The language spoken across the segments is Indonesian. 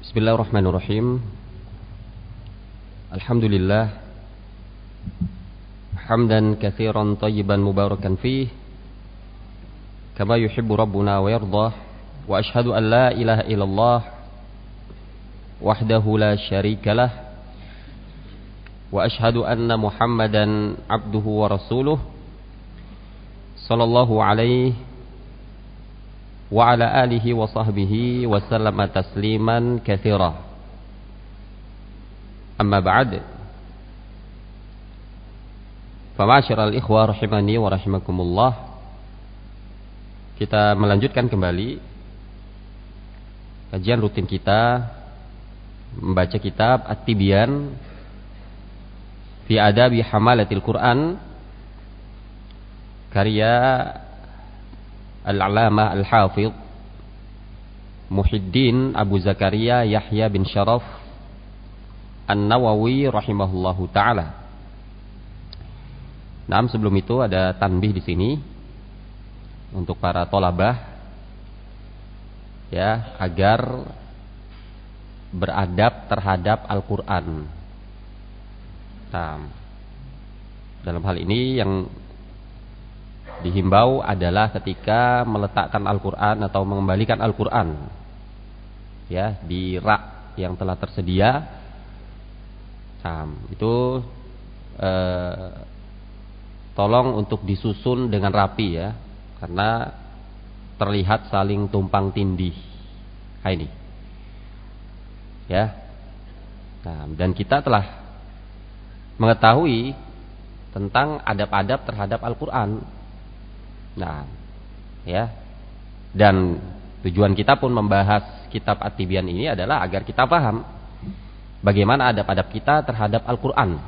Bismillahirrahmanirrahim. Alhamdulillah hamdan katsiran thayyiban mubarakan fih kama yuhibbu rabbuna wa yardah, wa ashhadu an la ilaha illallah wahdahu la syarikalah, wa ashhadu anna Muhammadan abduhu wa rasuluh sallallahu alaihi wa ala alihi wa sahbihi wa sallama tasliman katsira. Amma ba'd. Fa ma'asyiral ikhwah rahimani wa rahimakumullah. Kita melanjutkan kembali kajian rutin kita membaca kitab At-Tibyan fi Adabi Hamalatil Quran karya Al-Alamah Al-Hafidh Muhyiddin Abu Zakaria Yahya bin Syaraf An-Nawawi rahimahullahu taala. Nah, sebelum itu ada tanbih di sini untuk para thalabah ya, agar beradab terhadap Al-Qur'an. Nah, dalam hal ini yang dihimbau adalah ketika meletakkan Al-Quran atau mengembalikan Al-Quran ya di rak yang telah tersedia, itu tolong untuk disusun dengan rapi ya, karena terlihat saling tumpang tindih. Ini ya. Dan kita telah mengetahui tentang adab-adab terhadap Al-Quran. Nah, ya. Dan tujuan kita pun membahas kitab At-Tibyan ini adalah agar kita paham bagaimana adab-adab kita terhadap Al-Qur'an.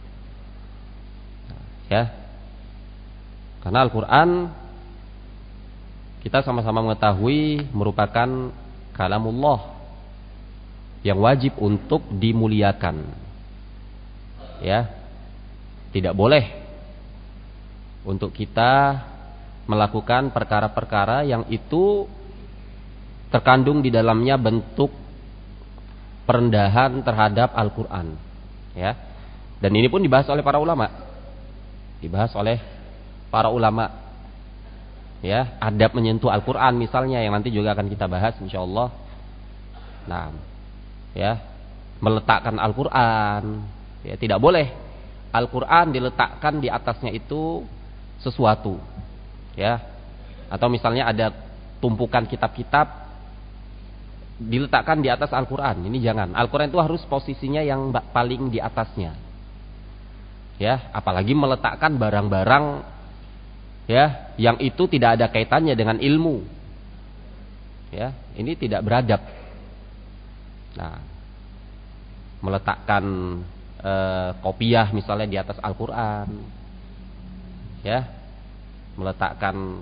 Ya. Karena Al-Qur'an kita sama-sama mengetahui merupakan kalamullah yang wajib untuk dimuliakan. Ya. Tidak boleh untuk kita melakukan perkara-perkara yang itu terkandung di dalamnya bentuk perendahan terhadap Al-Quran ya. Dan ini pun dibahas oleh para ulama, ya, adab menyentuh Al-Quran misalnya, yang nanti juga akan kita bahas insyaallah. Nah ya, meletakkan Al-Quran ya, tidak boleh Al-Quran diletakkan di atasnya itu sesuatu ya, atau misalnya ada tumpukan kitab-kitab diletakkan di atas Al-Quran. Ini jangan. Al-Quran itu harus posisinya yang paling di atasnya ya. Apalagi meletakkan barang-barang ya yang itu tidak ada kaitannya dengan ilmu ya, ini tidak beradab. Nah, meletakkan kopiah misalnya di atas Al-Quran ya, meletakkan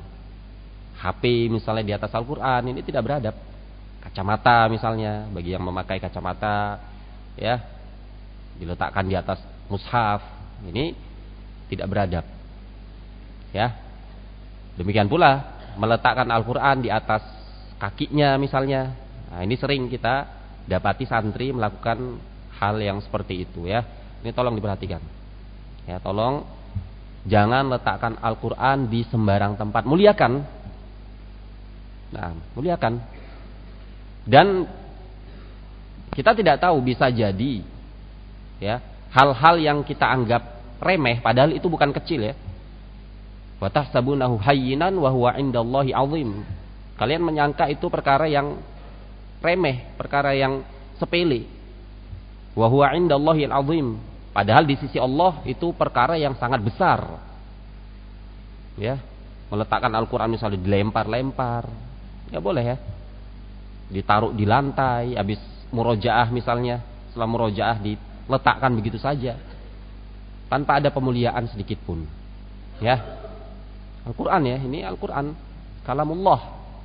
HP misalnya di atas Al-Quran, ini tidak beradab. Kacamata misalnya, bagi yang memakai kacamata ya, diletakkan di atas mushaf, ini tidak beradab ya. Demikian pula meletakkan Al-Quran di atas kakinya misalnya. Nah, ini sering kita dapati santri melakukan hal yang seperti itu ya. Ini tolong diperhatikan ya, tolong jangan letakkan Al-Quran di sembarang tempat. Muliakan. Nah, muliakan. Dan kita tidak tahu, bisa jadi ya, hal-hal yang kita anggap remeh padahal itu bukan kecil ya. Wa tahsabunahu hayyinan wa huwa 'indallahi 'azim. Kalian menyangka itu perkara yang remeh, perkara yang sepele. Wa huwa 'indallahi 'azim. Padahal di sisi Allah itu perkara yang sangat besar. Ya, meletakkan Al-Quran misalnya dilempar-lempar, nggak boleh ya. Ditaruh di lantai, habis murojaah misalnya, setelah murojaah diletakkan begitu saja, tanpa ada pemuliaan sedikit pun. Ya, Al-Quran ya, ini Al-Quran, kalamullah.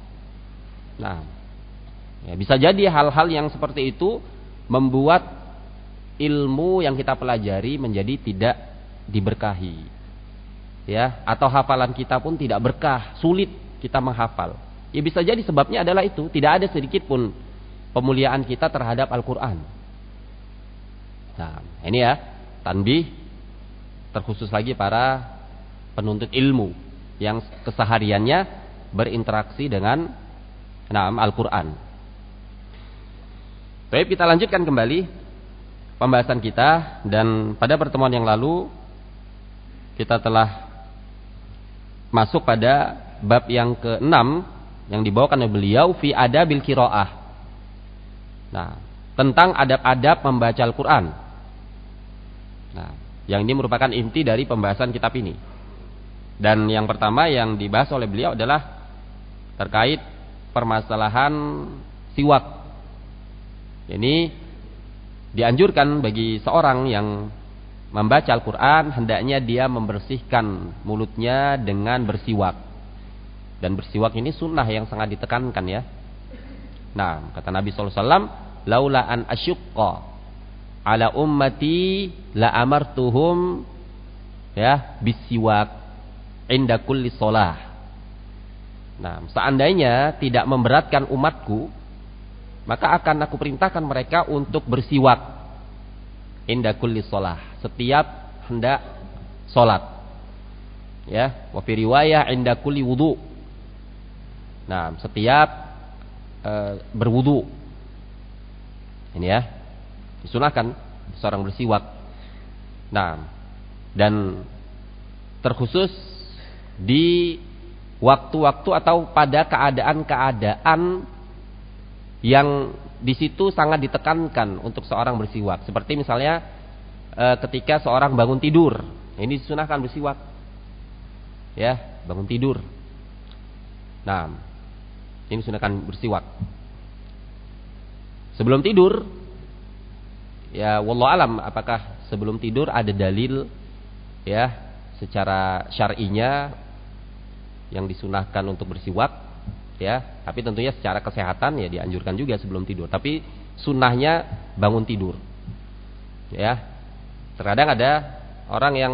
Nah, ya, bisa jadi hal-hal yang seperti itu membuat ilmu yang kita pelajari menjadi tidak diberkahi ya, atau hafalan kita pun tidak berkah, sulit kita menghafal. Ya bisa jadi sebabnya adalah itu, tidak ada sedikit pun pemuliaan kita terhadap Al-Quran. Nah, ini ya, tanbih terkhusus lagi para penuntut ilmu yang kesehariannya berinteraksi dengan Al-Quran. Baik, kita lanjutkan kembali pembahasan kita, dan pada pertemuan yang lalu kita telah masuk pada bab yang ke-6 yang dibawakan oleh beliau, fi adabil qiraah. Nah, tentang adab-adab membaca Al-Quran. Nah, yang ini merupakan inti dari pembahasan kitab ini. Dan yang pertama yang dibahas oleh beliau adalah terkait permasalahan siwak. Ini dianjurkan bagi seorang yang membaca Al-Quran, hendaknya dia membersihkan mulutnya dengan bersiwak. Dan bersiwak ini sunnah yang sangat ditekankan ya. Nah, kata Nabi SAW, laula an asyukka ala ummati la amartuhum ya bisiwak inda kulli sholah. Nah, seandainya tidak memberatkan umatku, maka akan aku perintahkan mereka untuk bersiwak inda kulli sholah, setiap hendak sholat. Ya, wa fi riwayah inda kulli wudu. Nah, setiap berwudu. Ini ya, disunahkan seorang bersiwak. Nah, dan terkhusus di waktu-waktu atau pada keadaan-keadaan yang di situ sangat ditekankan untuk seorang bersiwak. Seperti misalnya ketika seorang bangun tidur, ini disunahkan bersiwak. Ya, bangun tidur. Nah, ini disunahkan bersiwak. Sebelum tidur, ya wallahu alam apakah sebelum tidur ada dalil ya secara syar'inya yang disunahkan untuk bersiwak ya, tapi tentunya secara kesehatan ya dianjurkan juga sebelum tidur. Tapi sunnahnya bangun tidur. Ya. Terkadang ada orang yang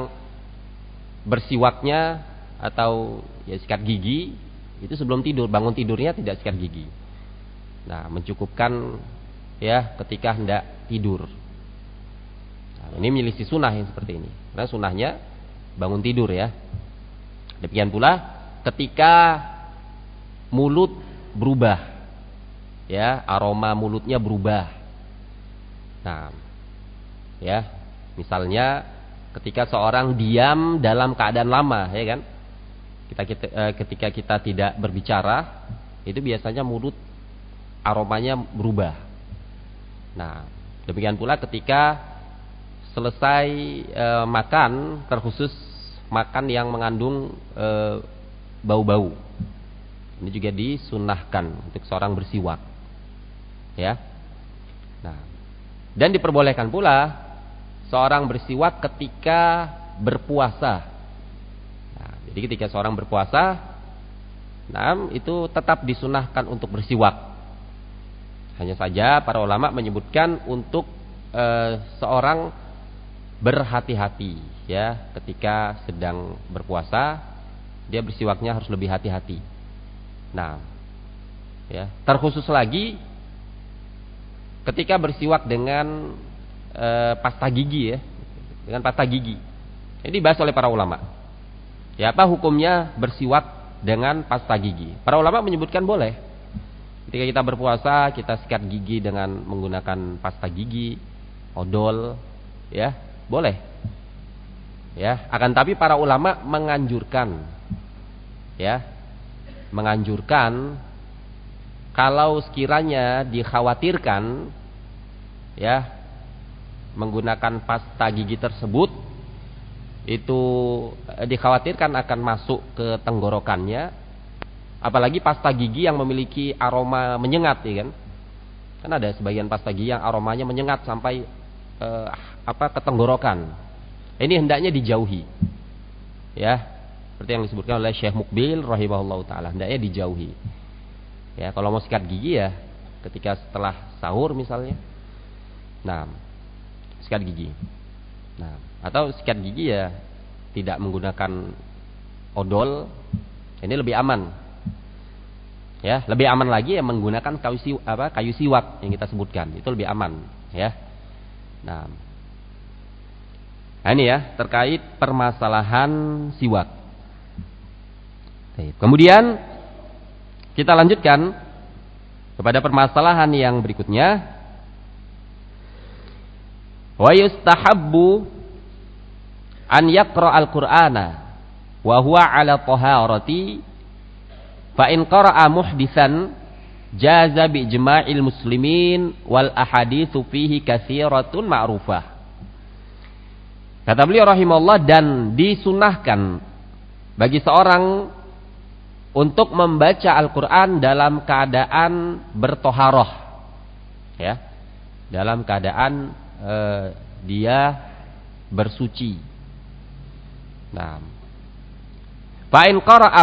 bersiwaknya atau ya sikat gigi itu sebelum tidur, bangun tidurnya tidak sikat gigi. Nah, mencukupkan ya ketika hendak tidur. Nah, ini milisi sunnah yang seperti ini. Karena sunnahnya bangun tidur ya. Demikian pula ketika mulut berubah, ya aroma mulutnya berubah. Nah, ya misalnya ketika seorang diam dalam keadaan lama, ya kan? Ketika kita tidak berbicara, itu biasanya mulut aromanya berubah. Nah, demikian pula ketika selesai makan, terkhusus makan yang mengandung bau-bau. Ini juga disunahkan untuk seorang bersiwak. Ya. Nah, dan diperbolehkan pula seorang bersiwak ketika berpuasa. Nah, jadi ketika seorang berpuasa, nah itu tetap disunahkan untuk bersiwak. Hanya saja para ulama menyebutkan untuk seorang berhati-hati ya ketika sedang berpuasa, dia bersiwaknya harus lebih hati-hati. Nah, ya, terkhusus lagi ketika bersiwak dengan pasta gigi ya, dengan pasta gigi. Ini dibahas oleh para ulama. Ya, apa hukumnya bersiwak dengan pasta gigi? Para ulama menyebutkan boleh. Ketika kita berpuasa, kita sikat gigi dengan menggunakan pasta gigi, odol, ya, boleh. Ya, akan tapi para ulama menganjurkan, ya, menganjurkan kalau sekiranya dikhawatirkan, ya, menggunakan pasta gigi tersebut itu dikhawatirkan akan masuk ke tenggorokannya. Apalagi pasta gigi yang memiliki aroma menyengat, ya kan? Kan ada sebagian pasta gigi yang aromanya menyengat sampai ke tenggorokan. Ini hendaknya dijauhi. Ya, seperti yang disebutkan oleh Syekh Mukbil rahimahullahu taala, hendaknya dijauhi. Ya, kalau mau sikat gigi ya ketika setelah sahur misalnya. Nah, sikat gigi. Nah, atau sikat gigi ya tidak menggunakan odol. Ini lebih aman. Ya, lebih aman lagi yang menggunakan kayu siwak yang kita sebutkan. Itu lebih aman, ya. Nah, ini ya terkait permasalahan siwak. Kemudian kita lanjutkan kepada permasalahan yang berikutnya. Wa yustahabbu an yaqra al-Qur'ana wa huwa 'ala taharati fa in qara'a muhdisan jaza bi ijma'il muslimin wal ahaditsu fihi katsiratun ma'rufah. Kata beliau rahimahullah, dan disunahkan bagi seorang untuk membaca Al-Qur'an dalam keadaan bertoharoh, ya, dalam keadaan dia bersuci. Nah, fa in qara'a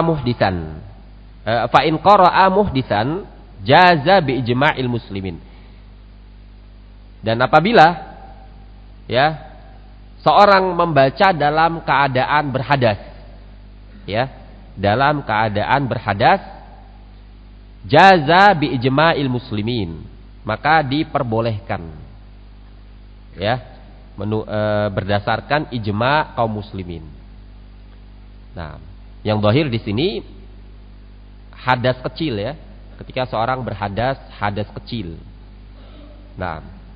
muhdisan jaza bi ijma'il muslimin. Dan apabila ya seorang membaca dalam keadaan berhadas, ya, dalam keadaan berhadas, jaza bi ijma'il muslimin, maka diperbolehkan, ya, berdasarkan ijma' kaum muslimin. Nah, yang zahir di sini hadas kecil, ya, ketika seorang berhadas hadas kecil. Nah,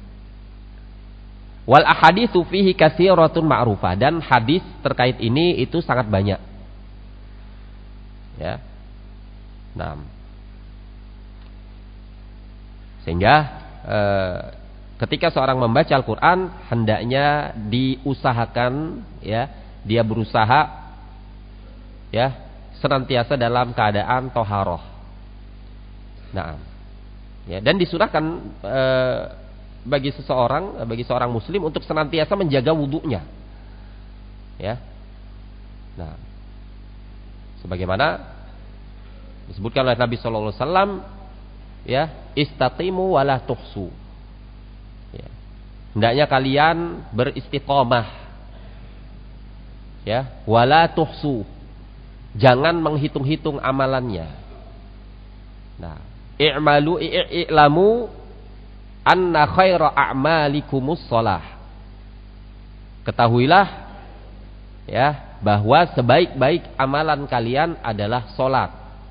wal ahaditsu fihi katsiratun ma'rufah, dan hadis terkait ini itu sangat banyak, ya. Nah, sehingga ketika seorang membaca Al-Qur'an hendaknya diusahakan, ya, dia berusaha, ya, senantiasa dalam keadaan toharoh. Nah, ya, dan disunahkan bagi seorang muslim untuk senantiasa menjaga wudunya, ya. Nah, sebagaimana disebutkan oleh Nabi sallallahu alaihi wasallam, ya, istaqimu wala tuhsu. Ya. Hendaknya kalian beristiqomah, ya, wala tuhsu. Jangan menghitung-hitung amalannya. Nah, i'lamu anna khaira a'malikumus shalah. Ketahuilah, ya, bahwa sebaik-baik amalan kalian adalah salat.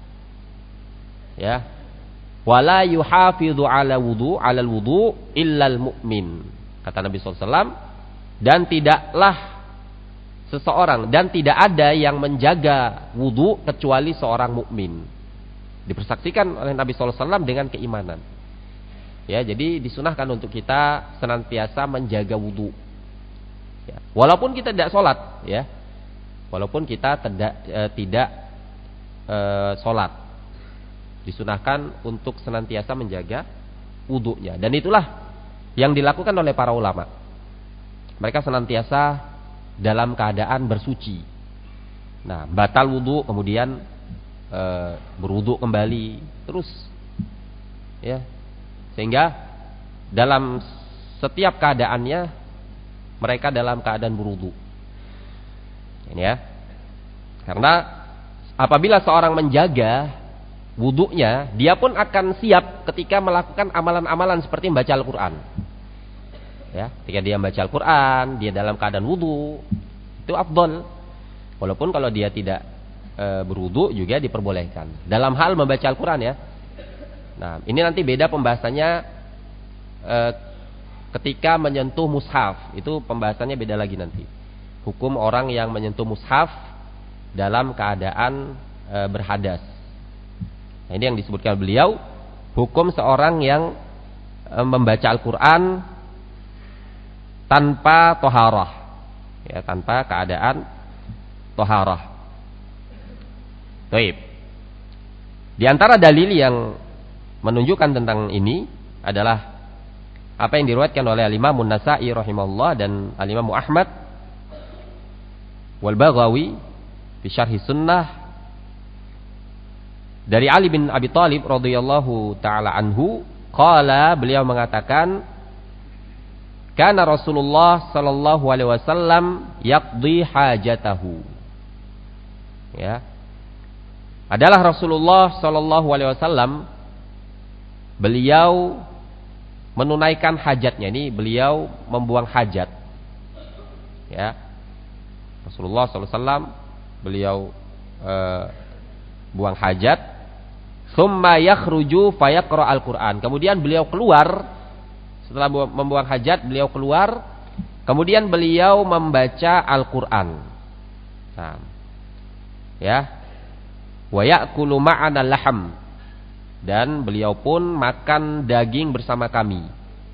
Ya. Wala yuhafidhu 'alal wudu illal mu'min. Kata Nabi sallallahu alaihi wasallam, dan tidaklah seseorang, dan tidak ada yang menjaga wudu kecuali seorang mukmin. Dipersaksikan oleh Nabi sallallahu alaihi wasallam dengan keimanan. Ya, jadi disunahkan untuk kita senantiasa menjaga wudu. Ya, walaupun kita tidak sholat, ya, walaupun kita tidak sholat, disunahkan untuk senantiasa menjaga wudunya. Dan itulah yang dilakukan oleh para ulama. Mereka senantiasa dalam keadaan bersuci. Nah, batal wudu, kemudian berwudu kembali, terus, ya, sehingga dalam setiap keadaannya mereka dalam keadaan berwudu. Ini, ya, karena apabila seorang menjaga wudunya, dia pun akan siap ketika melakukan amalan-amalan seperti membaca Al-Quran. Ya, ketika dia membaca Al-Quran, dia dalam keadaan wudu, itu afdol. Walaupun kalau dia tidak berwudu juga diperbolehkan. Dalam hal membaca Al-Quran, ya. Nah, ini nanti beda pembahasannya ketika menyentuh mushaf. Itu pembahasannya beda lagi nanti. Hukum orang yang menyentuh mushaf dalam keadaan berhadas. Nah, ini yang disebutkan beliau, hukum seorang yang membaca Al-Quran tanpa toharah, ya, tanpa keadaan toharah. Baik. Di antara dalil yang menunjukkan tentang ini adalah apa yang diriwayatkan oleh Al-Imam An-Nasa'i rahimahullah dan Al-Imam Ahmad wal Baghawi fi Syarh Sunnah dari Ali bin Abi Thalib radhiyallahu taala anhu, qala, beliau mengatakan, kana Rasulullah sallallahu alaihi wasallam yaqdi hajatahu. Ya. adalah Rasulullah Shallallahu Alaihi Wasallam. Beliau menunaikan hajatnya, ini beliau membuang hajat. Ya, Rasulullah Shallallahu Alaihi Wasallam beliau buang hajat. Tsumma yakhruju fayaqra al-Qur'an. Kemudian beliau keluar setelah membuang hajat, beliau keluar. Kemudian beliau membaca Al-Qur'an. Nah, ya. Wa ya'kulu ma'ana laham. Dan beliau pun makan daging bersama kami.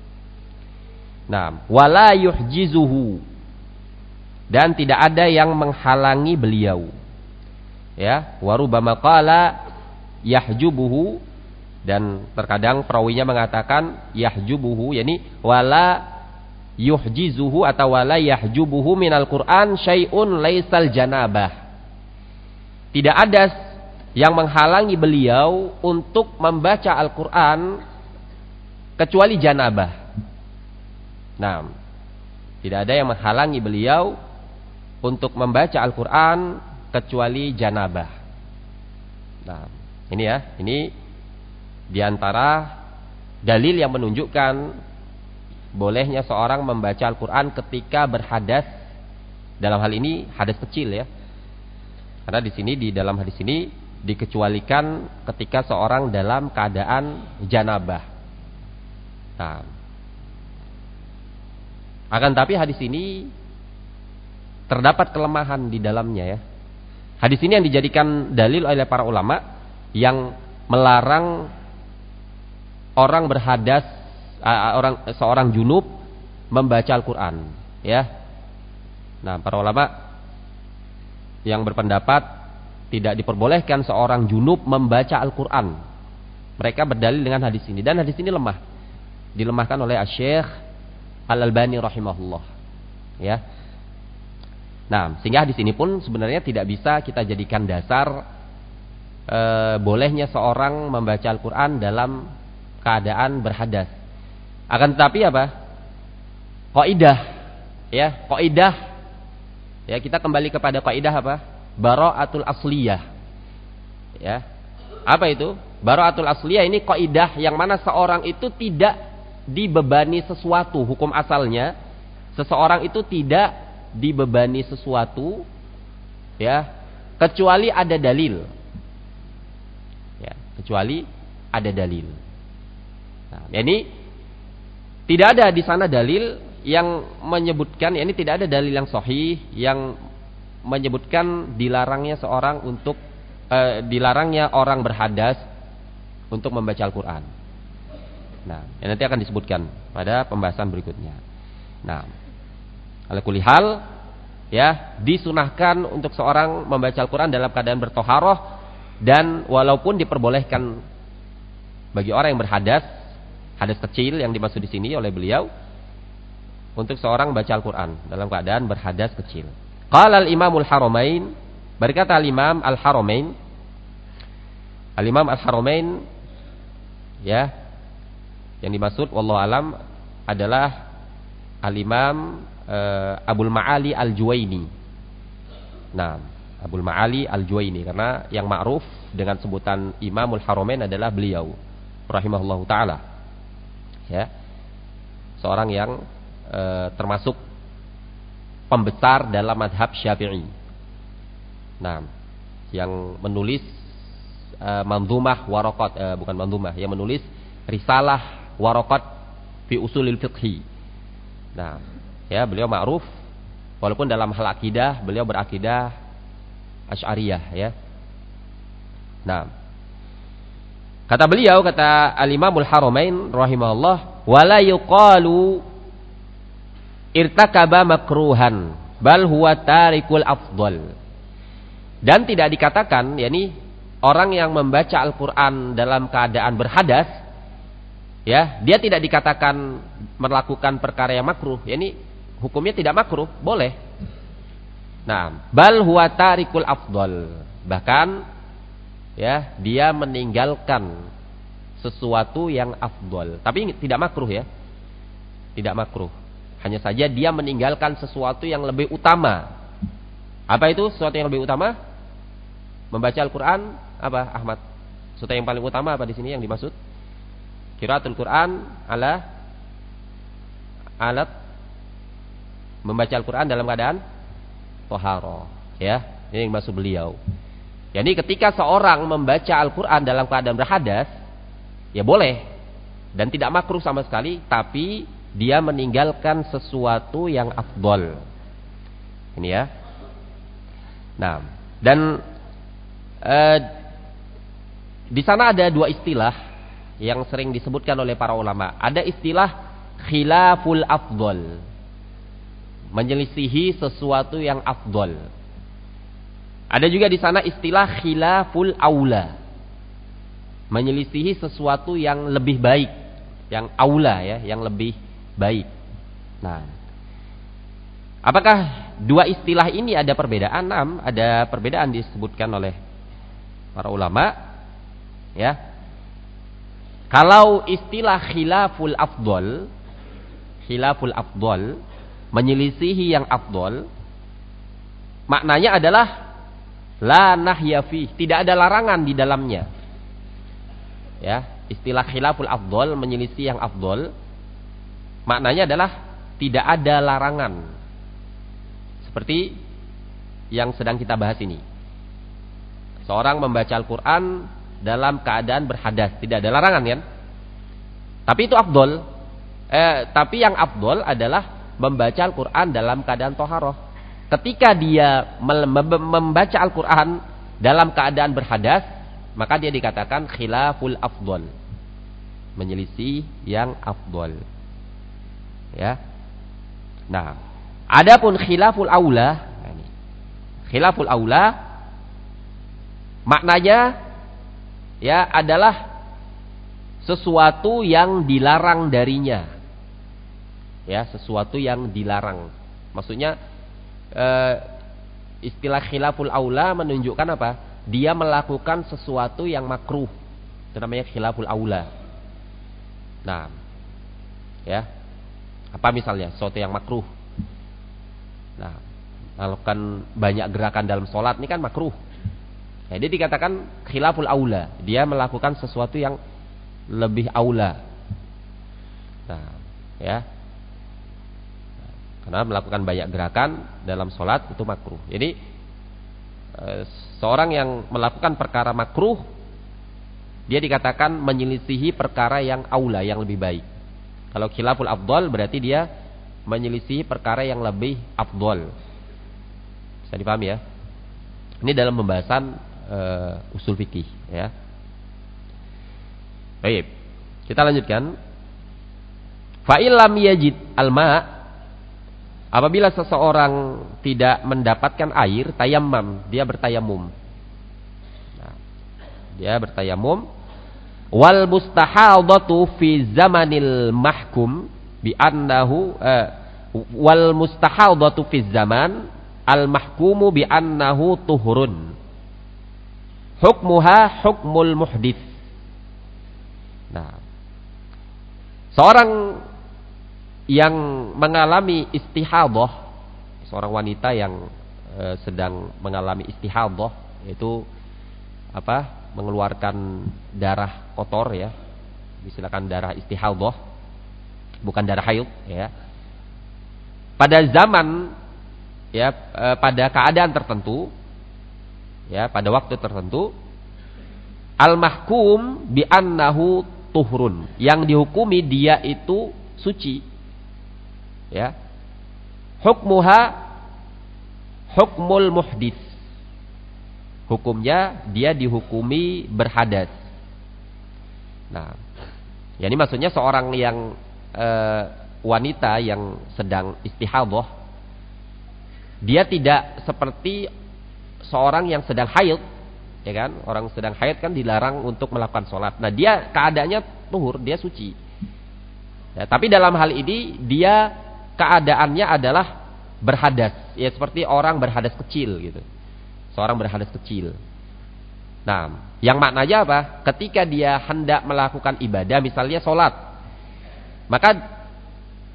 Nah, wala yuhjizuhu. Dan tidak ada yang menghalangi beliau. Ya, wa rubbama qala yahjubuhu, dan terkadang perawinya mengatakan yahjubuhu, yakni wala yuhjizuhu atau wala yahjubuhu minal Qur'an syai'un laisal janabah. Tidak ada yang menghalangi beliau untuk membaca Al-Qur'an kecuali janabah. Nah, tidak ada yang menghalangi beliau untuk membaca Al-Qur'an kecuali janabah. Nah, ini ya, ini diantara dalil yang menunjukkan bolehnya seorang membaca Al-Quran ketika berhadas. Dalam hal ini hadas kecil ya, karena di sini, di dalam hadis ini dikecualikan ketika seorang dalam keadaan janabah. Nah, akan tapi hadis ini terdapat kelemahan di dalamnya ya. Hadis ini yang dijadikan dalil oleh para ulama yang melarang orang berhadas, seorang junub membaca Al-Quran ya. Nah, para ulama yang berpendapat tidak diperbolehkan seorang junub membaca Al-Quran, mereka berdalil dengan hadis ini, dan hadis ini lemah, dilemahkan oleh Asy-Syaikh Al-Albani rahimahullah ya. Nah, sehingga hadis ini pun sebenarnya tidak bisa kita jadikan dasar bolehnya seorang membaca Al-Quran dalam keadaan berhadas. Akan tetapi apa? Kaidah ya, kaidah ya, kita kembali kepada kaidah apa? Bara'atul asliyah. Ya. Apa itu? Bara'atul asliyah ini kaidah yang mana seorang itu tidak dibebani sesuatu, hukum asalnya seseorang itu tidak dibebani sesuatu ya, kecuali ada dalil. Ya, kecuali ada dalil. Nah, ini tidak ada di sana dalil yang menyebutkan, ini tidak ada dalil yang sahih yang menyebutkan dilarangnya seorang untuk dilarangnya orang berhadas untuk membaca Al-Quran. Nah, yang nanti akan disebutkan pada pembahasan berikutnya. Nah, ala kulli hal ya, disunahkan untuk seorang membaca Al-Quran dalam keadaan bertoharoh, dan walaupun diperbolehkan bagi orang yang berhadas, hadas kecil yang dimaksud di sini oleh beliau, untuk seorang baca Al-Quran dalam keadaan berhadas kecil. Qala al-Imamul Haramain, berkata al-Imam Al-Haramain, al-Imam Al-Haramain ya, yang dimaksud wallahu alam adalah al-Imam Abul Ma'ali Al-Juwaini. Nah, Abul Ma'ali Al-Juwaini, karena yang ma'ruf dengan sebutan Imamul Haramain adalah beliau rahimahullahu taala. Ya. Seorang yang termasuk pembesar dalam mazhab Syafi'i. Nah, yang menulis manzumah waraqat, bukan manzumah, yang menulis risalah waraqat fi usulil fiqhi. Nah, ya, beliau ma'ruf walaupun dalam hal akidah beliau berakidah Asy'ariyah ya. Nah, kata beliau, kata Al-Imamul Haramain rahimahullah, wala yuqalu irtakaba makruhan bal huwa tarikul afdal. Dan tidak dikatakan, yakni orang yang membaca Al-Qur'an dalam keadaan berhadas ya, dia tidak dikatakan melakukan perkara yang makruh, yakni hukumnya tidak makruh, boleh. Nah, bal huwa tarikul afdal, bahkan ya, dia meninggalkan sesuatu yang afdal, tapi tidak makruh ya, tidak makruh. Hanya saja dia meninggalkan sesuatu yang lebih utama. Apa itu sesuatu yang lebih utama? Membaca Al-Qur'an apa, Ahmad? Sesuatu yang paling utama apa di sini yang dimaksud? Qiraatul Qur'an ala alat membaca Al-Qur'an dalam keadaan thaharah, ya. Ini yang dimaksud beliau. Jadi ketika seorang membaca Al-Qur'an dalam keadaan berhadas, ya boleh dan tidak makruh sama sekali, tapi dia meninggalkan sesuatu yang afdol. Ini ya. Nah, dan di sana ada dua istilah yang sering disebutkan oleh para ulama. Ada istilah khilaful afdol, menyelisihi sesuatu yang afdol. Ada juga di sana istilah khilaful aula, menyelisihi sesuatu yang lebih baik, yang aula ya, yang lebih baik. Nah, apakah dua istilah ini ada perbedaan? Ada perbedaan disebutkan oleh para ulama. Ya, kalau istilah khilaful afdol, menyelisihi yang afdol, maknanya adalah la nahya fi, tidak ada larangan di dalamnya. Ya, istilah khilaful afdol, menyelisih yang afdol, maknanya adalah tidak ada larangan. Seperti yang sedang kita bahas ini. Seorang membaca Al-Qur'an dalam keadaan berhadas, tidak ada larangan kan? Tapi itu afdol. Tapi yang afdol adalah membaca Al-Qur'an dalam keadaan thaharah. Ketika dia membaca Al-Qur'an dalam keadaan berhadas, maka dia dikatakan khilaful afdol, menyelisih yang afdol. Ya. Nah, adapun khilaful aula, khilaful aula maknanya ya adalah sesuatu yang dilarang darinya. Ya, sesuatu yang dilarang. Maksudnya istilah khilaful aula menunjukkan apa? Dia melakukan sesuatu yang makruh. Itu namanya khilaful aula. Nah, ya. Apa misalnya? Sesuatu yang makruh. Nah, melakukan banyak gerakan dalam sholat ini kan makruh. Nah, dia dikatakan khilaful aula. Dia melakukan sesuatu yang lebih aula. Nah, ya. Karena melakukan banyak gerakan dalam sholat itu makruh. Jadi seorang yang melakukan perkara makruh, dia dikatakan menyelisihi perkara yang aula, yang lebih baik. Kalau khilaful afdol berarti dia menyelisihi perkara yang lebih afdol. Bisa dipahami ya? Ini dalam pembahasan usul fikih ya. Baik, kita lanjutkan. Fa illam yajid al-ma', apabila seseorang tidak mendapatkan air, tayammam, dia bertayamum. Nah, dia bertayamum. Wal mustahadatu fi zamanil mahkum bi annahu wal mustahadatu fi zaman al mahkumu bi annahu tuhurun. Hukmuha hukmul muhdits. Nah, seorang yang mengalami istihadah, seorang wanita yang sedang mengalami istihadah, yaitu apa? Mengeluarkan darah kotor ya, disilakan darah istihadah, bukan darah haid ya. Pada zaman ya, pada keadaan tertentu ya, pada waktu tertentu, al-mahkum bi annahu tuhrun, yang dihukumi dia itu suci. Ya. Hukmuha hukmul muhdits. Hukumnya dia dihukumi berhadas. Nah, ya ini maksudnya seorang yang wanita yang sedang istihadah, dia tidak seperti seorang yang sedang haid, ya kan? Orang sedang haid kan dilarang untuk melakukan sholat. Nah, dia keadaannya tuhur, dia suci. Ya, tapi dalam hal ini dia keadaannya adalah berhadas, ya seperti orang berhadas kecil gitu. Seorang berhadas kecil. Nah, yang maknanya apa? Ketika dia hendak melakukan ibadah, misalnya sholat, maka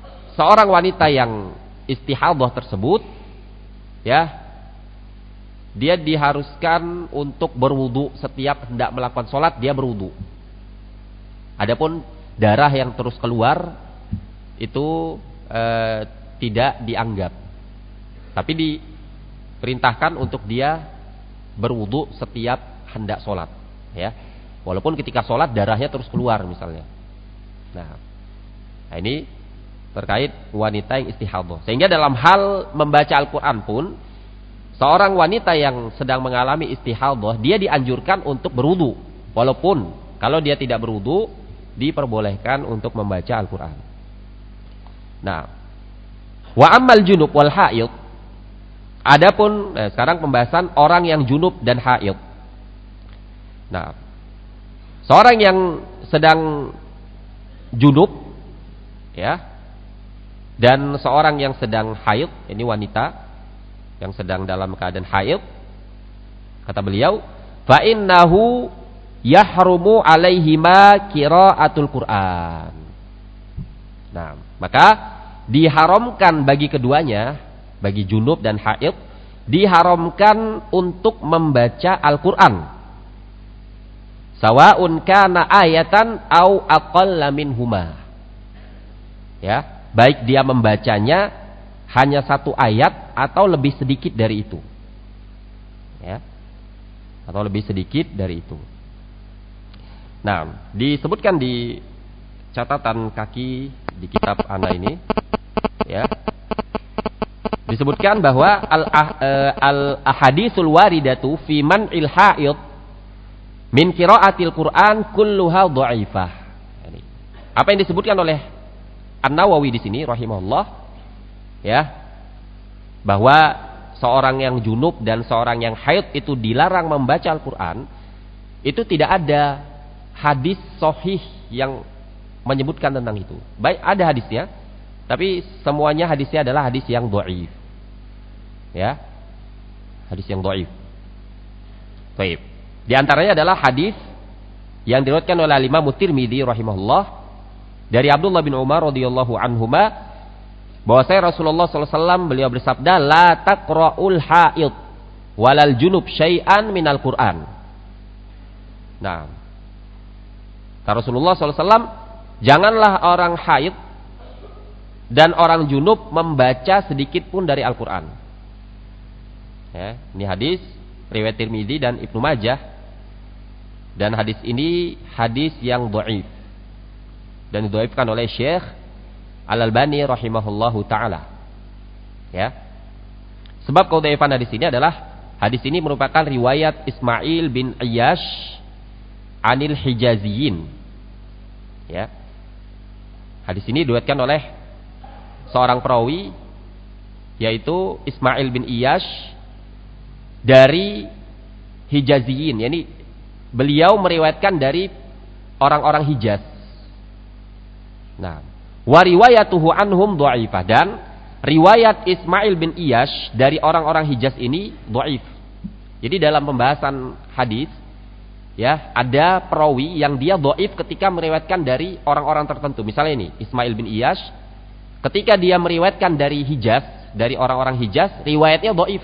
seorang wanita yang istihadah tersebut, ya, dia diharuskan untuk berwudu setiap hendak melakukan sholat, dia berwudu. Adapun darah yang terus keluar itu tidak dianggap, tapi diperintahkan untuk dia berwudu setiap hendak sholat, ya. Walaupun ketika sholat darahnya terus keluar misalnya. Nah ini terkait wanita yang istihadhah. Sehingga dalam hal membaca Al-Quran pun, seorang wanita yang sedang mengalami istihadhah, dia dianjurkan untuk berwudu. Walaupun kalau dia tidak berwudu, diperbolehkan untuk membaca Al-Quran. Nah, wa ammal junub wal haid. Adapun sekarang pembahasan orang yang junub dan haid. Nah, seorang yang sedang junub, ya, dan seorang yang sedang haid, ini wanita yang sedang dalam keadaan haid, kata beliau, fa innahu yahrumu alaihima qiraatul Qur'an. Nah, maka diharamkan bagi keduanya, bagi junub dan haid, diharamkan untuk membaca Al-Qur'an. Sawa'un kana ayatan au aqalla minhuma. Ya, baik dia membacanya hanya satu ayat atau lebih sedikit dari itu. Ya. Atau lebih sedikit dari itu. Nah, disebutkan di catatan kaki di kitab ana ini, ya. Disebutkan bahwa al-ahaditsul waridatu fi man'il haid min qiraatil Qur'an kulluha dhaifah. Apa yang disebutkan oleh An-Nawawi di sini rahimahullah, ya, bahwa seorang yang junub dan seorang yang haid itu dilarang membaca Al-Qur'an, itu tidak ada hadis sahih yang menyebutkan tentang itu. Baik ada hadisnya, tapi semuanya hadisnya adalah hadis yang dhaif. Ya. Hadis yang dhaif. Baik. Di antaranya adalah hadis yang diriwayatkan oleh Imam Tirmidzi rahimahullah dari Abdullah bin Umar radhiyallahu anhuma, bahwasanya Rasulullah sallallahu alaihi wasallam beliau bersabda, la taqra'ul haid walal junub syai'an minal Qur'an. Nah, kata Rasulullah sallallahu alaihi wasallam, janganlah orang haid dan orang junub membaca sedikit pun dari Al-Qur'an. Ya, ini hadis riwayat Tirmidzi dan Ibnu Majah. Dan hadis ini hadis yang dhaif. Dan didhaifkan oleh Syekh Al-Albani rahimahullahu taala. Ya. Sebab kedhaifan hadis ini adalah hadis ini merupakan riwayat Ismail bin Iyyash anil Hijaziyin. Ya. Hadis ini diriwayatkan oleh seorang perawi yaitu Ismail bin Iyyash dari Hijaziyin. Yani beliau meriwayatkan dari orang-orang Hijaz. Nah, wa riwayatuhu anhum dhaifah, dan riwayat Ismail bin Iyyash dari orang-orang Hijaz ini dhaif. Jadi dalam pembahasan hadis, ya, ada perawi yang dia dhaif ketika meriwayatkan dari orang-orang tertentu. Misalnya ini Ismail bin Iyyash, ketika dia meriwayatkan dari Hijaz, dari orang-orang Hijaz, riwayatnya dhaif.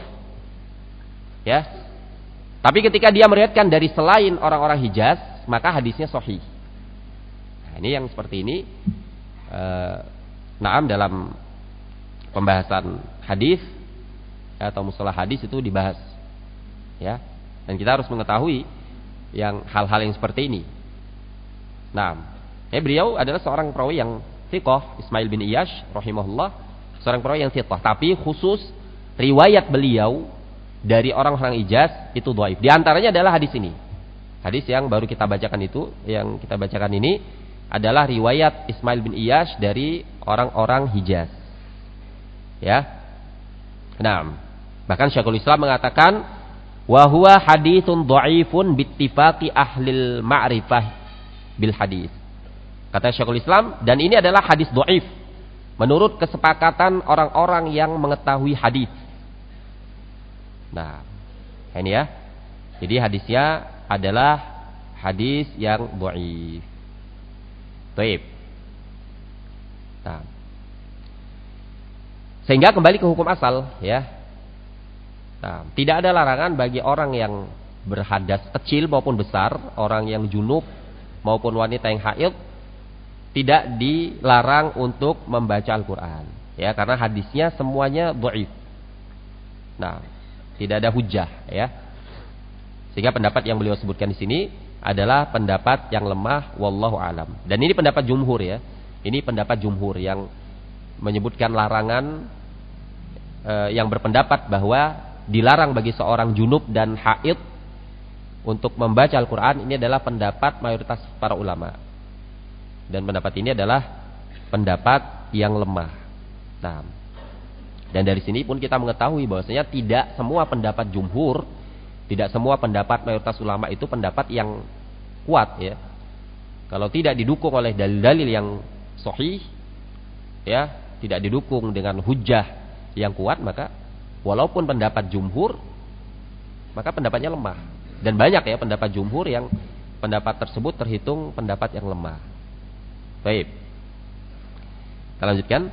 Ya. Tapi ketika dia meriwayatkan dari selain orang-orang Hijaz, maka hadisnya sahih. Nah, ini yang seperti ini. Naam, dalam pembahasan hadis atau mustalah hadis itu dibahas, ya. Dan kita harus mengetahui yang hal-hal yang seperti ini. Nah, beliau adalah seorang perawi yang thiqah, Ismail bin Iyyash rahimahullah, seorang perawi yang thiqah, tapi khusus riwayat beliau dari orang-orang Hijaz itu dhaif. Di antaranya adalah hadis ini. Hadis yang baru kita bacakan itu, yang kita bacakan ini adalah riwayat Ismail bin Iyyash dari orang-orang Hijaz. Ya. Nah, bahkan Syekhul Islam mengatakan wa huwa haditsun dhaifun bittifaqi ahlil ma'rifah bil hadis. Kata Syekhul Islam, dan ini adalah hadis dhaif menurut kesepakatan orang-orang yang mengetahui hadis. Nah, ini ya. Jadi hadisnya adalah hadis yang dhaif. Baik. Nah. Sehingga kembali ke hukum asal, ya. Nah, tidak ada larangan bagi orang yang berhadas kecil maupun besar, orang yang junub maupun wanita yang haid, tidak dilarang untuk membaca Al-Quran. Ya, karena hadisnya semuanya dhaif. Nah, tidak ada hujah, ya. Sehingga pendapat yang beliau sebutkan di sini adalah pendapat yang lemah, wallahu alam. Dan ini pendapat jumhur, ya. Ini pendapat jumhur yang menyebutkan larangan, yang berpendapat bahwa dilarang bagi seorang junub dan haid untuk membaca Al-Quran. Ini adalah pendapat mayoritas para ulama. Dan pendapat ini adalah pendapat yang lemah. Nah, dan dari sini pun kita mengetahui bahwasanya tidak semua pendapat jumhur, tidak semua pendapat mayoritas ulama itu pendapat yang kuat, ya. Kalau tidak didukung oleh dalil-dalil yang sahih, ya, tidak didukung dengan hujjah yang kuat, maka walaupun pendapat jumhur, maka pendapatnya lemah. Dan banyak, ya, pendapat jumhur yang pendapat tersebut terhitung pendapat yang lemah. Baik, kita lanjutkan.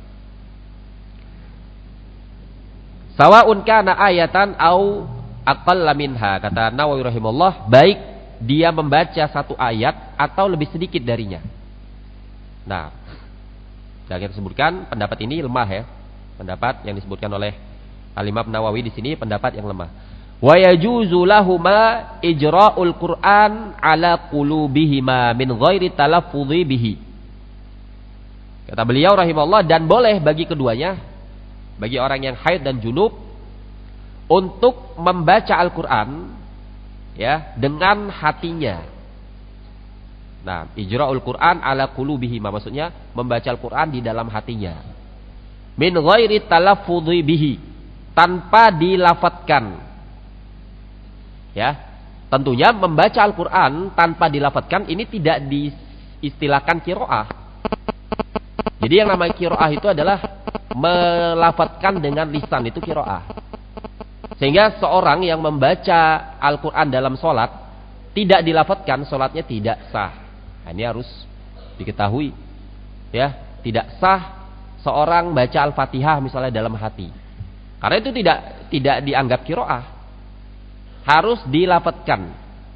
Sawa'un kana ayatan au aqalla minha, kata Nawawi rahimahullah, baik dia membaca satu ayat atau lebih sedikit darinya. Nah, kita sebutkan pendapat ini lemah, ya. Pendapat yang disebutkan oleh Al-Imam Nawawi di sini pendapat yang lemah. Wa yajuzu lahuma ijra'ul Qur'an ala qulubihima min ghairi talaffudhi bihi. Kata beliau rahimahullah, dan boleh bagi keduanya, bagi orang yang haid dan junub, untuk membaca Al-Quran, ya, dengan hatinya. Nah, ijra'ul Quran ala qulubihima, maksudnya membaca Al-Quran di dalam hatinya. Min ghairi talaffudhi bihi, tanpa dilafatkan. Ya, tentunya membaca Al-Quran tanpa dilafatkan ini tidak diistilahkan qiraah. Jadi yang namanya qiraah itu adalah melafatkan dengan lisan, itu qiraah. Sehingga seorang yang membaca Al-Quran dalam sholat tidak dilafatkan, sholatnya tidak sah. Nah, ini harus diketahui, ya, tidak sah seorang baca Al-Fatihah misalnya dalam hati, karena itu tidak dianggap qiraah, harus dilafatkan.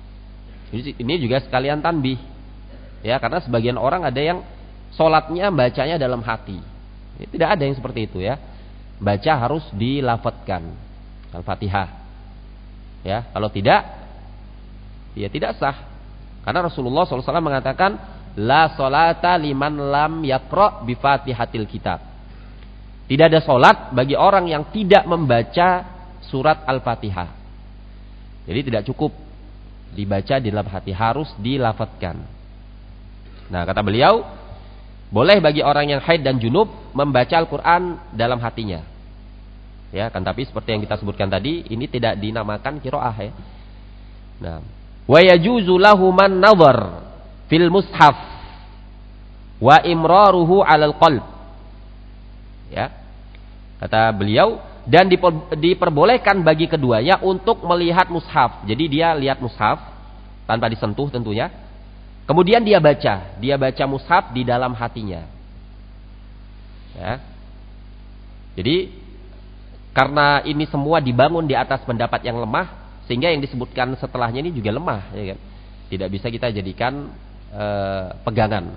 Ini juga sekalian tanbih, ya, karena sebagian orang ada yang sholatnya bacanya dalam hati. Tidak ada yang seperti itu, ya. Baca harus dilafatkan Al-Fatihah. Ya, kalau tidak, ya tidak sah. Karena Rasulullah SAW mengatakan, la sholata liman lam yaqra bi Fatihatil kitab. Tidak ada sholat bagi orang yang tidak membaca surat Al-Fatihah. Jadi tidak cukup dibaca di dalam hati, harus dilafatkan. Nah, kata beliau, boleh bagi orang yang haid dan junub membaca Al-Quran dalam hatinya. Ya, kan, tapi seperti yang kita sebutkan tadi, ini tidak dinamakan qiraah, ya. Nah, wa yajuzu lahuman nazar fil mushaf wa imraruhu 'alal qalb. Ya. Kata beliau, dan diperbolehkan bagi keduanya untuk melihat mushaf. Jadi dia lihat mushaf tanpa disentuh tentunya. Kemudian dia baca mushaf di dalam hatinya. Ya. Jadi karena ini semua dibangun di atas pendapat yang lemah, sehingga yang disebutkan setelahnya ini juga lemah, ya kan? Tidak bisa kita jadikan pegangan.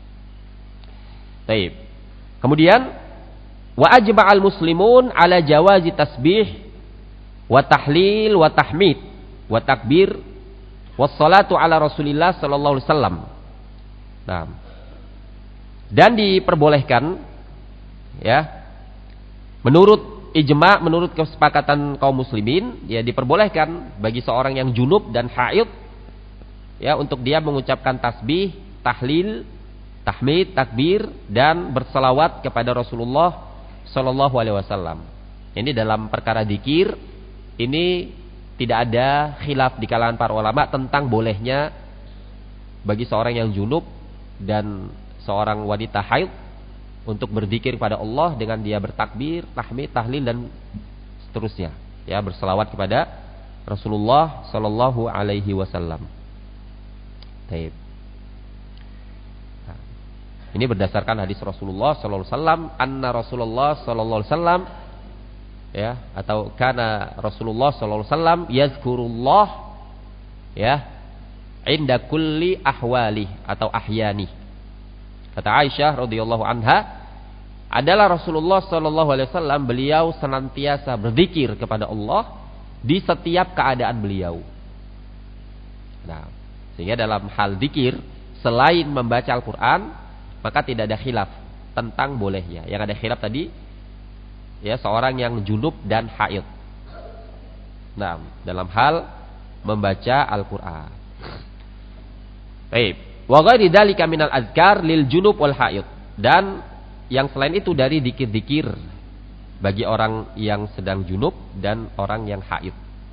Baik. Kemudian wa ajma'al muslimun ala jawazi tasbih wa tahlil wa tahmid wa takbir wassalatu ala Rasulillah sallallahu alaihi wasallam. Nah, dan diperbolehkan, ya, menurut ijma', menurut kesepakatan kaum muslimin, ya, diperbolehkan bagi seorang yang junub dan haid, ya, untuk dia mengucapkan tasbih, tahlil, tahmid, takbir, dan berselawat kepada Rasulullah sallallahu alaihi wasallam. Ini dalam perkara dzikir ini tidak ada khilaf di kalangan para ulama tentang bolehnya bagi seorang yang junub dan seorang wanita haid untuk berzikir kepada Allah dengan dia bertakbir, tahmid, tahlil, dan seterusnya, ya, berselawat kepada Rasulullah sallallahu alaihi wasallam. Baik. Nah, ini berdasarkan hadis Rasulullah sallallahu alaihi wasallam, anna Rasulullah sallallahu alaihi wasallam Ya, atau kana Rasulullah sallallahu alaihi wasallam yazkurullah ya inda kulli ahwali atau ahyani. Kata Aisyah radhiyallahu anha, adalah Rasulullah sallallahu alaihi wasallam beliau senantiasa berzikir kepada Allah di setiap keadaan beliau. Nah, sehingga dalam hal zikir selain membaca Al-Qur'an, maka tidak ada khilaf tentang bolehnya. Yang ada khilaf tadi ya seorang yang junub dan haid. Nah, dalam hal membaca Al-Qur'an. Baik. Wa ghairi dzalika minal azkar lil junub wal haid. Dan yang selain itu dari zikir-zikir bagi orang yang sedang junub dan orang yang haid.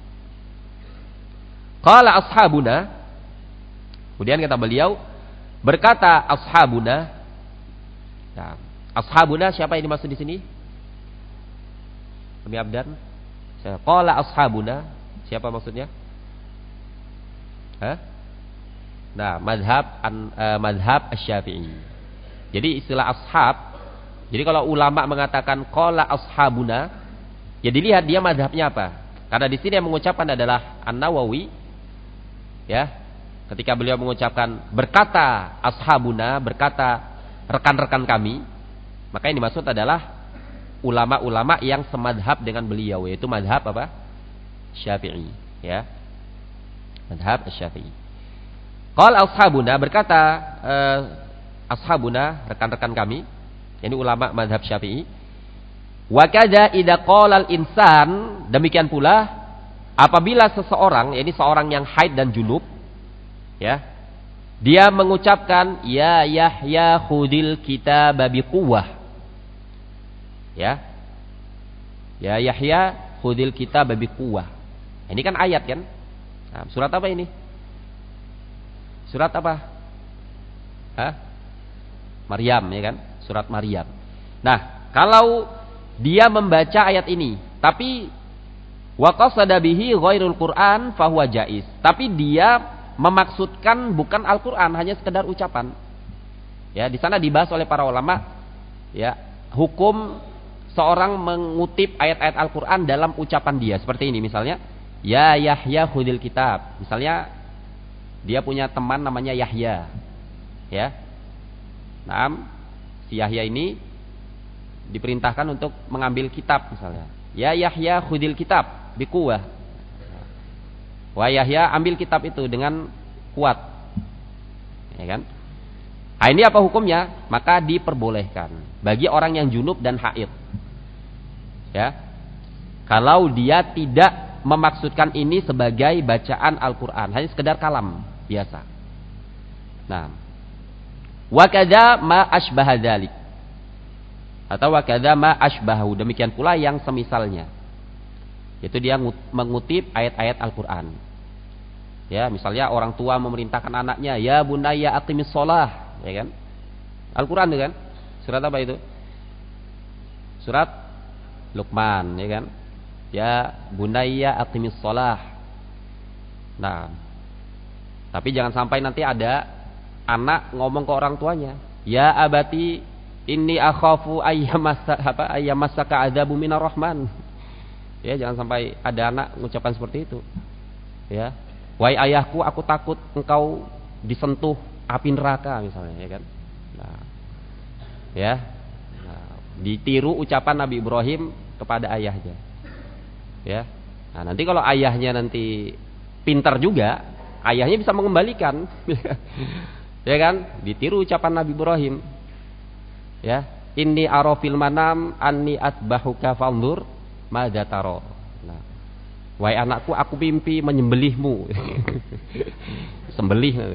Qala ashabuna, kemudian kata beliau, berkata ashabuna. Nah, ashabuna siapa yang dimaksud di sini? Umi Abdan. Qala ashabuna, siapa maksudnya? Hah? Nah, mazhab Asy-Syafi'i. Jadi istilah ashab, jadi kalau ulama mengatakan qala ashabuna, ya dilihat dia mazhabnya apa. Karena di sini yang mengucapkan adalah An-Nawawi. Ya. Ketika beliau mengucapkan berkata ashabuna, berkata rekan-rekan kami, maka yang dimaksud adalah ulama-ulama yang semadhab dengan beliau, yaitu mazhab apa? Syafi'i, ya. Mazhab Asy-Syafi'i. Qala ashabuna, berkata ashabuna, rekan-rekan kami, ini ulama mazhab Syafi'i. Wa kadza idza qala al-insan, demikian pula apabila seseorang, yakni seorang yang haid dan junub, ya, dia mengucapkan ya Yahya khudil kitaba biquwwah. Ya. Ya Yahya khudil kitaba biquwwah. Ini kan ayat kan? Nah, surat apa ini? Surat apa? Hah? Maryam, ya kan? Surat Maryam. Nah, kalau dia membaca ayat ini, tapi wa qasada bihi ghairul Qur'an fahuwa jaiz. Tapi dia memaksudkan bukan Al-Qur'an, hanya sekedar ucapan. Ya, di sana dibahas oleh para ulama ya, hukum seorang mengutip ayat-ayat Al-Qur'an dalam ucapan dia. Seperti ini misalnya, ya Yahya khudil kitab. Misalnya dia punya teman namanya Yahya. Ya. Naam, si Yahya ini diperintahkan untuk mengambil kitab misalnya. Ya Yahya khudil kitab biquwwah. Wah Yahya, ambil kitab itu dengan kuat. Ya kan? Nah, ini apa hukumnya? Maka diperbolehkan bagi orang yang junub dan haid. Ya. Kalau dia tidak memaksudkan ini sebagai bacaan Al-Qur'an, hanya sekedar kalam biasa. Nah, wa kadza ma asbaha dzalik. Atau wa kadza ma asbahu, demikian pula yang semisalnya. Yaitu dia mengutip ayat-ayat Al-Qur'an. Ya, misalnya orang tua memerintahkan anaknya, ya bunayya aqimis shalah, ya kan? Al-Qur'an itu kan? Surat apa itu? Surat Luqman, ya kan? Ya bunayya aqimis shalah. Nah, tapi jangan sampai nanti ada anak ngomong ke orang tuanya, ya abati inni akhafu ayyamassaka adzabu minar rahman. Ya, jangan sampai ada anak mengucapkan seperti itu. Ya, wahai ayahku, aku takut engkau disentuh api neraka misalnya, ya kan? Nah, ya, nah, ditiru ucapan Nabi Ibrahim kepada ayahnya. Ya, nah nanti kalau ayahnya nanti pintar juga, ayahnya bisa mengembalikan. Ya kan? Ditiru ucapan Nabi Ibrahim. Ya, inni ara fil manam anni atbahuka fanzur madza tara. Nah, wahai anakku, aku mimpi menyembelihmu. Sembelih.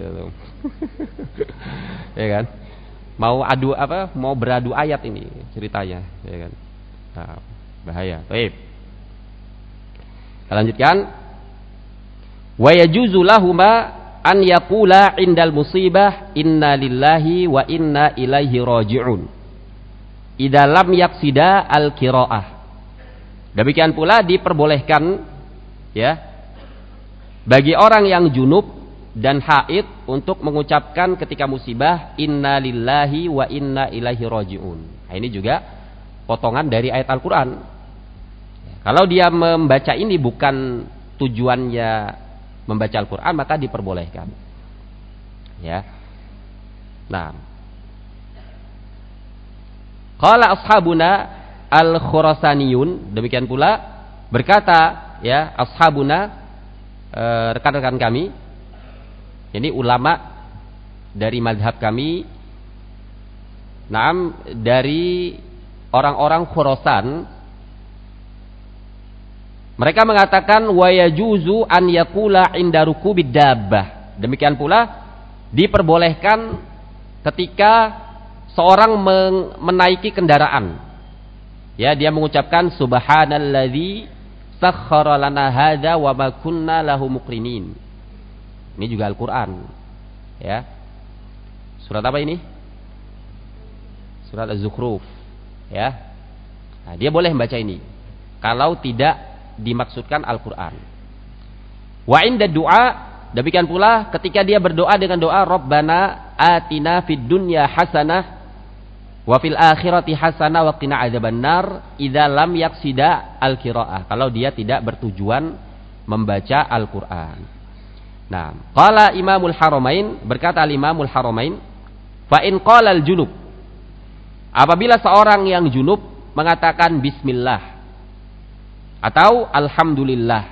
Ya kan? Mau adu apa? Mau beradu ayat ini ceritanya, ya kan? Nah, bahaya. Baik. Kita lanjutkan. Wa yajuzu lahuma an yaqula indal musibah inna lillahi wa inna ilaihi raji'un idza lam yaqsida al-qiraah. Demikian pula diperbolehkan ya bagi orang yang junub dan haid untuk mengucapkan ketika musibah inna lillahi wa inna ilaihi raji'un. Nah, ini juga potongan dari ayat Al-Qur'an. Ya. Kalau dia membaca ini bukan tujuannya membaca Al-Quran, maka diperbolehkan. Ya. Nah, qala ashabuna al-Khurasaniyun, demikian pula berkata ya ashabuna, rekan-rekan kami, ini ulama dari mazhab kami, dari orang-orang Khurasan, mereka mengatakan wa yajuzu an yaqula inda rukubid dabbah. Demikian pula diperbolehkan ketika seorang menaiki kendaraan. Ya, dia mengucapkan subhanalladzi sakhkhara lana hadza wa ma kunna lahu muqrinin. Ini juga Al-Qur'an. Ya. Surat apa ini? Surat Az-Zukhruf. Ya. Nah, dia boleh membaca ini kalau tidak dimaksudkan Al-Qur'an. Wa inda du'a, demikian pula ketika dia berdoa dengan doa Rabbana atina fid dunya hasanah wa fil akhirati hasanah wa qina adzabannar, idza lam yaqsida al-qiraah, kalau dia tidak bertujuan membaca Al-Qur'an. Nah, qala Imamul Haramain, berkata Imamul Haramain, fa in qala al-junub, apabila seorang yang junub mengatakan bismillah atau alhamdulillah,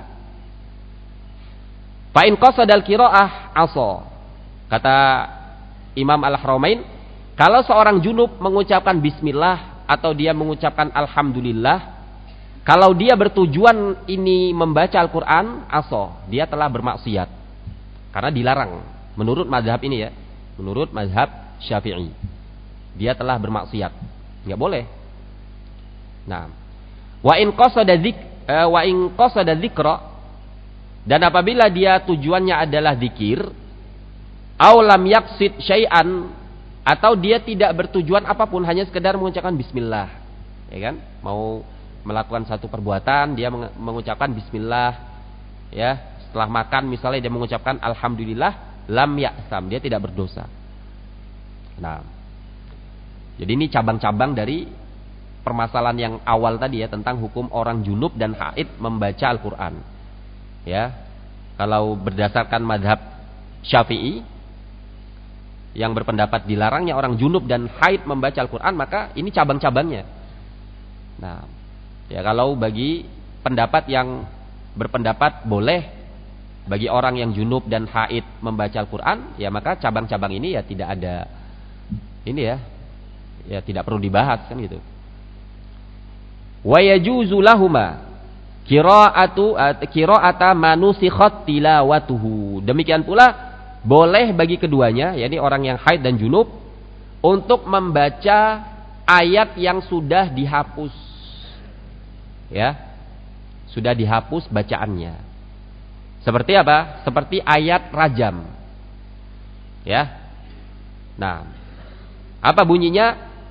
fa in qasada al-qiraah asa, kata Imam Al-Haramain, kalau seorang junub mengucapkan bismillah atau dia mengucapkan alhamdulillah, kalau dia bertujuan ini membaca Al-Quran, dia telah bermaksiat. Karena dilarang. Menurut mazhab ini ya. Menurut mazhab Syafi'i. Dia telah bermaksiat. Nggak boleh. Nah. Wa in qasada dzikra, dan apabila dia tujuannya adalah zikir, aw lam yaqsid syai'an, atau dia tidak bertujuan apapun, hanya sekedar mengucapkan bismillah, ya kan? Mau melakukan satu perbuatan, dia mengucapkan bismillah, ya. Setelah makan misalnya dia mengucapkan alhamdulillah, lam ya'sam, dia tidak berdosa. Nah, jadi ini cabang-cabang dari permasalahan yang awal tadi ya, tentang hukum orang junub dan haid membaca Al-Quran. Ya, kalau berdasarkan mazhab Syafi'i yang berpendapat dilarangnya orang junub dan haid membaca Al-Quran, maka ini cabang-cabangnya. Nah, ya kalau bagi pendapat yang berpendapat boleh bagi orang yang junub dan haid membaca Al-Quran, ya maka cabang-cabang ini ya tidak ada ini ya tidak perlu dibahas kan gitu. Wa yajuzu lahuma qira'ata manusikhat tilawatuhu. Demikian pula boleh bagi keduanya, yakni orang yang haid dan junub, untuk membaca ayat yang sudah dihapus. Ya. Sudah dihapus bacaannya. Seperti apa? Seperti ayat rajam. Ya. Nah, apa bunyinya?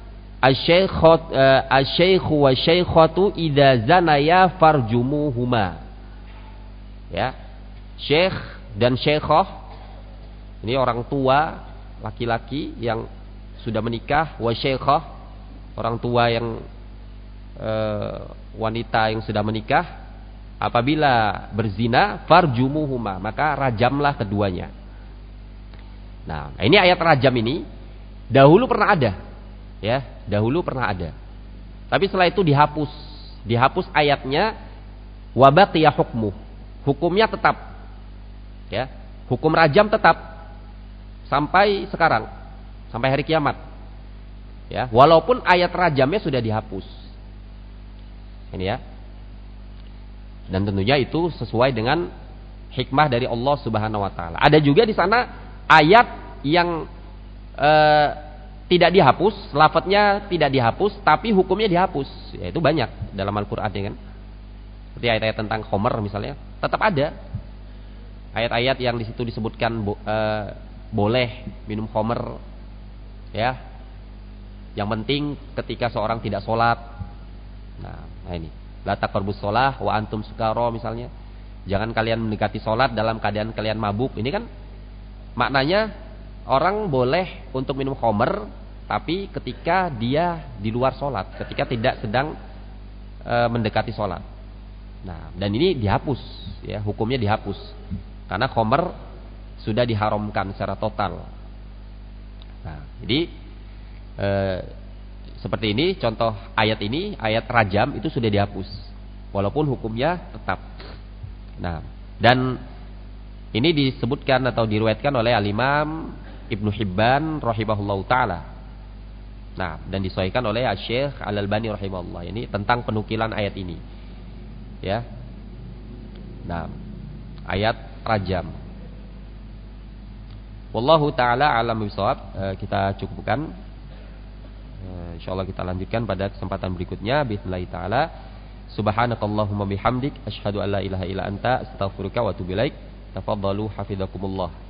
Asy-syaikhu wa syaikhatu idza zanaya farjumuhuma. Ya. Syekh dan syaikhah, ini orang tua laki-laki yang sudah menikah, wa syaikhah, orang tua yang wanita yang sudah menikah, apabila berzina farjumuhuma, maka rajamlah keduanya. Nah, ini ayat rajam ini dahulu pernah ada. Ya, dahulu pernah ada. Tapi setelah itu dihapus ayatnya, wa baqiya hukmu. Hukumnya tetap. Ya, hukum rajam tetap sampai sekarang, sampai hari kiamat. Ya, walaupun ayat rajamnya sudah dihapus. Ini ya. Dan tentunya itu sesuai dengan hikmah dari Allah Subhanahu wa taala. Ada juga di sana ayat yang tidak dihapus, lafadznya tidak dihapus, tapi hukumnya dihapus. Ya, itu banyak dalam Al-Qur'an ya kan. Seperti ayat-ayat tentang khamr misalnya, tetap ada. Ayat-ayat yang di situ disebutkan boleh minum khamr, ya. Yang penting ketika seorang tidak sholat. Nah ini, la taqrabus shalah wa antum sukara misalnya. Jangan kalian mendekati sholat dalam keadaan kalian mabuk. Ini kan maknanya orang boleh untuk minum khamr, tapi ketika dia di luar sholat, ketika tidak sedang mendekati sholat. Nah, dan ini dihapus, ya, hukumnya dihapus. Karena khamr sudah diharamkan secara total. Nah, jadi seperti ini contoh ayat ini, ayat rajam itu sudah dihapus. Walaupun hukumnya tetap. Nah, dan ini disebutkan atau diriwayatkan oleh Al-Imam Ibnu Hibban rahimahullahu taala. Nah, dan disahihkan oleh Asy-Syaikh Al-Albani rahimahullah. Ini tentang penukilan ayat ini. Ya. Nah, ayat rajam. Wallahu taala alam bisawab. Kita cukupkan. Insyaallah kita lanjutkan pada kesempatan berikutnya bismillah taala. Subhanakallahumma bihamdik asyhadu an la ilaha illa anta astaghfiruka wa atubu ilaik. Tafadhalu hafizakumullah.